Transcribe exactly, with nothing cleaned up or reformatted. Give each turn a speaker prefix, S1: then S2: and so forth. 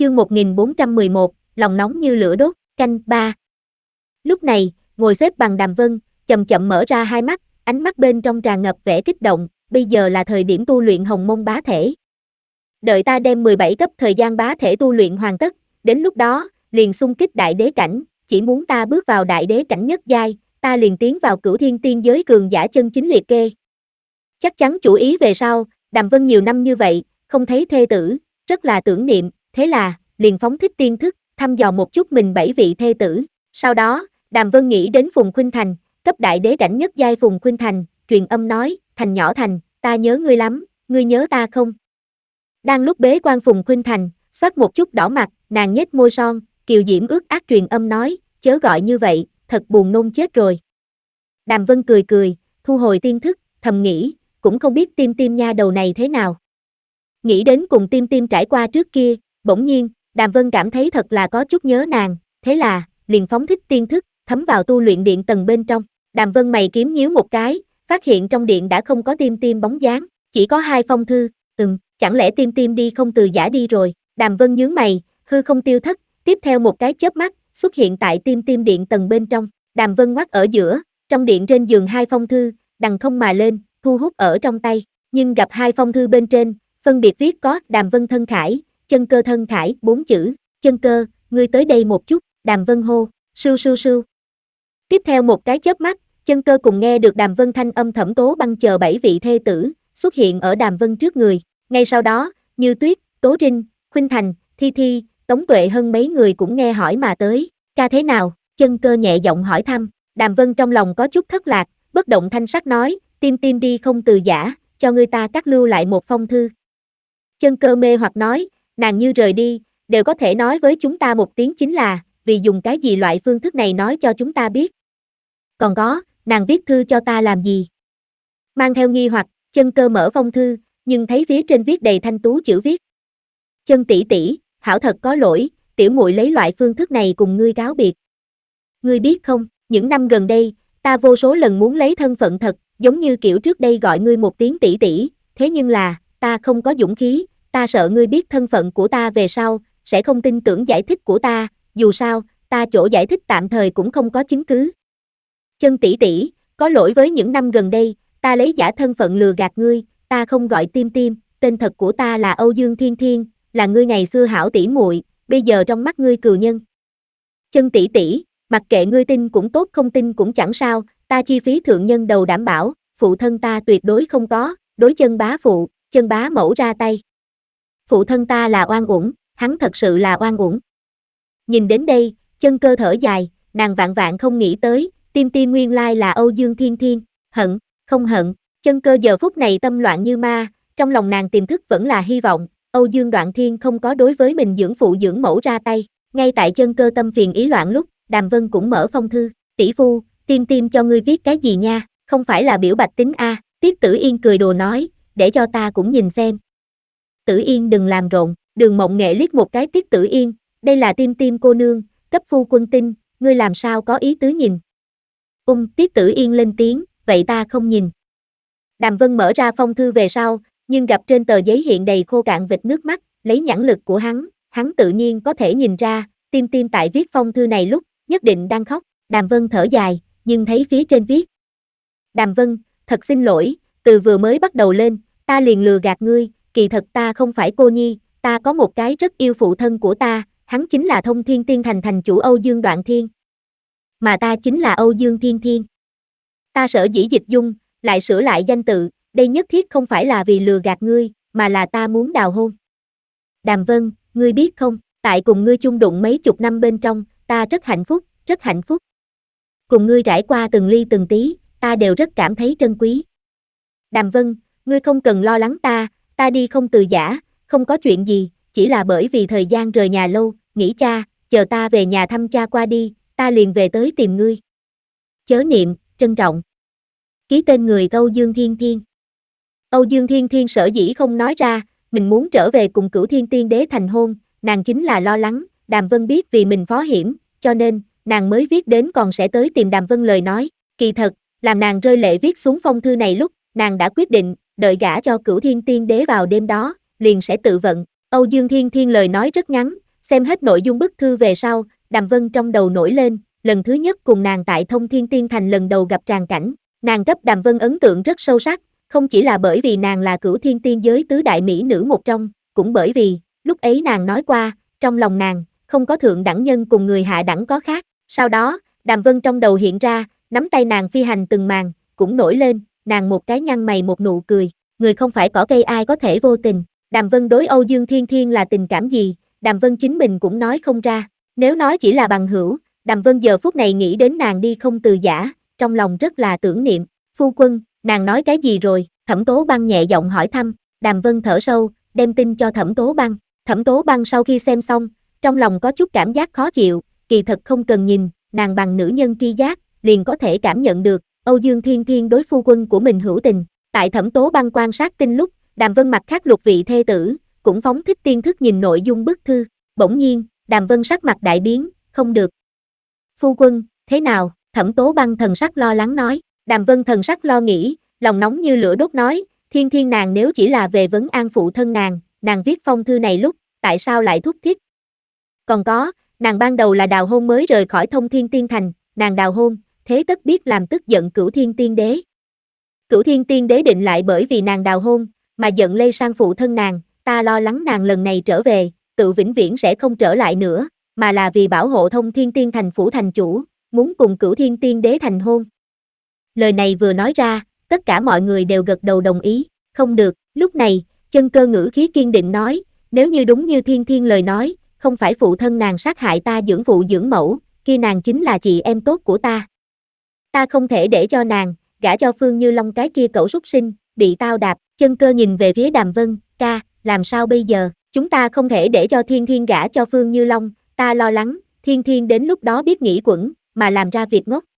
S1: chương một nghìn bốn trăm mười một, lòng nóng như lửa đốt, canh ba. Lúc này, ngồi xếp bằng Đàm Vân, chậm chậm mở ra hai mắt, ánh mắt bên trong tràn ngập vẻ kích động, bây giờ là thời điểm tu luyện hồng môn bá thể. Đợi ta đem mười bảy cấp thời gian bá thể tu luyện hoàn tất, đến lúc đó, liền xung kích đại đế cảnh, chỉ muốn ta bước vào đại đế cảnh nhất giai, ta liền tiến vào cửu thiên tiên giới cường giả chân chính liệt kê. Chắc chắn chủ ý về sau, Đàm Vân nhiều năm như vậy, không thấy thê tử, rất là tưởng niệm, thế là, liền phóng thích tiên thức, thăm dò một chút mình bảy vị thê tử. Sau đó, Đàm Vân nghĩ đến Phùng Khuynh Thành, cấp đại đế cảnh nhất giai Phùng Khuynh Thành, truyền âm nói, Thành nhỏ Thành, ta nhớ ngươi lắm, ngươi nhớ ta không? Đang lúc bế quan Phùng Khuynh Thành, xoát một chút đỏ mặt, nàng nhếch môi son, kiều diễm ướt át truyền âm nói, chớ gọi như vậy, thật buồn nôn chết rồi. Đàm Vân cười cười, thu hồi tiên thức, thầm nghĩ, cũng không biết Tim Tim nha đầu này thế nào. Nghĩ đến cùng Tim Tim trải qua trước kia, bỗng nhiên, Đàm Vân cảm thấy thật là có chút nhớ nàng, thế là, liền phóng thích tiên thức, thấm vào tu luyện điện tầng bên trong. Đàm Vân mày kiếm nhíu một cái, phát hiện trong điện đã không có Tim Tim bóng dáng, chỉ có hai phong thư, ừm, chẳng lẽ Tim Tim đi không từ giả đi rồi. Đàm Vân nhướng mày, hư không tiêu thất, tiếp theo một cái chớp mắt, xuất hiện tại Tim Tim điện tầng bên trong. Đàm Vân ngoắt ở giữa, trong điện trên giường hai phong thư, đằng không mà lên, thu hút ở trong tay, nhưng gặp hai phong thư bên trên, phân biệt viết có Đàm Vân thân khải, Chân Cơ thân khải, bốn chữ, Chân Cơ, ngươi tới đây một chút, Đàm Vân hô, sưu sưu sưu. Tiếp theo một cái chớp mắt, Chân Cơ cùng nghe được Đàm Vân thanh âm Thẩm Tố Băng chờ bảy vị thê tử, xuất hiện ở Đàm Vân trước người, ngay sau đó, Như Tuyết, Tố Trinh, Khuynh Thành, Thi Thi, Tống Tuệ Hân mấy người cũng nghe hỏi mà tới, ca thế nào, Chân Cơ nhẹ giọng hỏi thăm, Đàm Vân trong lòng có chút thất lạc, bất động thanh sắc nói, Tim Tim đi không từ giả, cho người ta cắt lưu lại một phong thư. Chân Cơ mê hoặc nói, nàng như rời đi, đều có thể nói với chúng ta một tiếng chính là, vì dùng cái gì loại phương thức này nói cho chúng ta biết. Còn có, nàng viết thư cho ta làm gì? Mang theo nghi hoặc, Chân Cơ mở phong thư, nhưng thấy phía trên viết đầy thanh tú chữ viết. Chân tỷ tỷ, hảo thật có lỗi, tiểu muội lấy loại phương thức này cùng ngươi cáo biệt. Ngươi biết không, những năm gần đây, ta vô số lần muốn lấy thân phận thật, giống như kiểu trước đây gọi ngươi một tiếng tỷ tỷ, thế nhưng là, ta không có dũng khí, ta sợ ngươi biết thân phận của ta về sau, sẽ không tin tưởng giải thích của ta, dù sao, ta chỗ giải thích tạm thời cũng không có chứng cứ. Chân tỷ tỷ, có lỗi với những năm gần đây, ta lấy giả thân phận lừa gạt ngươi, ta không gọi Tim Tim, tên thật của ta là Âu Dương Thiên Thiên, là ngươi ngày xưa hảo tỷ muội, bây giờ trong mắt ngươi cừu nhân. Chân tỷ tỷ, mặc kệ ngươi tin cũng tốt không tin cũng chẳng sao, ta chi phí thượng nhân đầu đảm bảo, phụ thân ta tuyệt đối không có, đối Chân bá phụ, Chân bá mẫu ra tay. Phụ thân ta là oan uổng, hắn thật sự là oan uổng. Nhìn đến đây, Chân Cơ thở dài, nàng vạn vạn không nghĩ tới, Tim Tim nguyên lai là Âu Dương Thiên Thiên, hận, không hận, Chân Cơ giờ phút này tâm loạn như ma, trong lòng nàng tiềm thức vẫn là hy vọng, Âu Dương Đoạn Thiên không có đối với mình dưỡng phụ dưỡng mẫu ra tay, ngay tại Chân Cơ tâm phiền ý loạn lúc, Đàm Vân cũng mở phong thư, tỷ phu, Tim Tim cho ngươi viết cái gì nha, không phải là biểu bạch tính a, Tiết Tử Yên cười đùa nói, để cho ta cũng nhìn xem. Tử Yên đừng làm rộn, Đường Mộng Nghệ liếc một cái Tiết Tử Yên, đây là Tim Tim cô nương, cấp phu quân tin, ngươi làm sao có ý tứ nhìn. Ung, Tiết Tử Yên lên tiếng, vậy ta không nhìn. Đàm Vân mở ra phong thư về sau, nhưng gặp trên tờ giấy hiện đầy khô cạn vệt nước mắt, lấy nhãn lực của hắn, hắn tự nhiên có thể nhìn ra, Tim Tim tại viết phong thư này lúc, nhất định đang khóc, Đàm Vân thở dài, nhưng thấy phía trên viết. Đàm Vân, thật xin lỗi, từ vừa mới bắt đầu lên, ta liền lừa gạt ngươi, kỳ thật ta không phải cô nhi, ta có một cái rất yêu phụ thân của ta, hắn chính là Thông Thiên Tiên Thành thành chủ Âu Dương Đoạn Thiên. Mà ta chính là Âu Dương Thiên Thiên. Ta sở dĩ dịch dung, lại sửa lại danh tự, đây nhất thiết không phải là vì lừa gạt ngươi, mà là ta muốn đào hôn. Đàm Vân, ngươi biết không, tại cùng ngươi chung đụng mấy chục năm bên trong, ta rất hạnh phúc, rất hạnh phúc. Cùng ngươi trải qua từng ly từng tí, ta đều rất cảm thấy trân quý. Đàm Vân, ngươi không cần lo lắng ta, ta đi không từ giả, không có chuyện gì, chỉ là bởi vì thời gian rời nhà lâu, nghĩ cha, chờ ta về nhà thăm cha qua đi, ta liền về tới tìm ngươi. Chớ niệm, trân trọng. Ký tên người Âu Dương Thiên Thiên. Âu Dương Thiên Thiên sở dĩ không nói ra, mình muốn trở về cùng Cửu Thiên Tiên Đế thành hôn, nàng chính là lo lắng, Đàm Vân biết vì mình phó hiểm, cho nên, nàng mới viết đến còn sẽ tới tìm Đàm Vân lời nói, kỳ thật, làm nàng rơi lệ viết xuống phong thư này lúc, nàng đã quyết định, đợi gả cho Cửu Thiên Tiên Đế vào đêm đó, liền sẽ tự vận. Âu Dương Thiên Thiên lời nói rất ngắn, Xem hết nội dung bức thư về sau, Đàm Vân trong đầu nổi lên, lần thứ nhất cùng nàng tại Thông Thiên Tiên Thành lần đầu gặp tràng cảnh, nàng cấp Đàm Vân ấn tượng rất sâu sắc, không chỉ là bởi vì nàng là Cửu Thiên Tiên giới tứ đại mỹ nữ một trong, cũng bởi vì, lúc ấy nàng nói qua, trong lòng nàng, không có thượng đẳng nhân cùng người hạ đẳng có khác. Sau đó, Đàm Vân trong đầu hiện ra, nắm tay nàng phi hành từng màn, cũng nổi lên, nàng một cái nhăn mày một nụ cười, người không phải cỏ cây ai có thể vô tình. Đàm Vân đối Âu Dương Thiên Thiên là tình cảm gì, Đàm Vân chính mình cũng nói không ra, nếu nói chỉ là bằng hữu, Đàm Vân giờ phút này nghĩ đến nàng đi không từ giã, trong lòng rất là tưởng niệm. Phu quân, nàng nói cái gì rồi? Thẩm Tố Băng nhẹ giọng hỏi thăm. Đàm Vân thở sâu, đem tin cho Thẩm Tố Băng. Thẩm Tố Băng sau khi xem xong, trong lòng có chút cảm giác khó chịu, kỳ thật không cần nhìn, nàng bằng nữ nhân tri giác, liền có thể cảm nhận được, Âu Dương Thiên Thiên đối phu quân của mình hữu tình. Tại Thẩm Tố Băng quan sát tin lúc, Đàm Vân mặt khác lục vị thê tử, cũng phóng thích tiên thức nhìn nội dung bức thư. Bỗng nhiên, Đàm Vân sắc mặt đại biến, không được. Phu quân, thế nào? Thẩm Tố Băng thần sắc lo lắng nói. Đàm Vân thần sắc lo nghĩ, lòng nóng như lửa đốt nói, Thiên Thiên nàng nếu chỉ là về vấn an phụ thân nàng, nàng viết phong thư này lúc, tại sao lại thúc thiết? Còn có, nàng ban đầu là đào hôn mới rời khỏi Thông Thiên Tiên Thành, nàng đào hôn, thế tất biết làm tức giận Cửu Thiên Tiên Đế. Cửu Thiên Tiên Đế định lại bởi vì nàng đào hôn, mà giận lây sang phụ thân nàng, ta lo lắng nàng lần này trở về, tự vĩnh viễn sẽ không trở lại nữa, mà là vì bảo hộ Thông Thiên Tiên Thành phủ thành chủ, muốn cùng Cửu Thiên Tiên Đế thành hôn. Lời này vừa nói ra, tất cả mọi người đều gật đầu đồng ý, không được. Lúc này, Chân Cơ ngữ khí kiên định nói, nếu như đúng như Thiên Thiên lời nói, không phải phụ thân nàng sát hại ta dưỡng phụ dưỡng mẫu, kia nàng chính là chị em tốt của ta. Ta không thể để cho nàng, gả cho Phương Như Long cái kia cẩu súc sinh, bị tao đạp. Chân Cơ nhìn về phía Đàm Vân, ca, làm sao bây giờ, chúng ta không thể để cho Thiên Thiên gả cho Phương Như Long, ta lo lắng, Thiên Thiên đến lúc đó biết nghĩ quẩn, mà làm ra việc ngốc.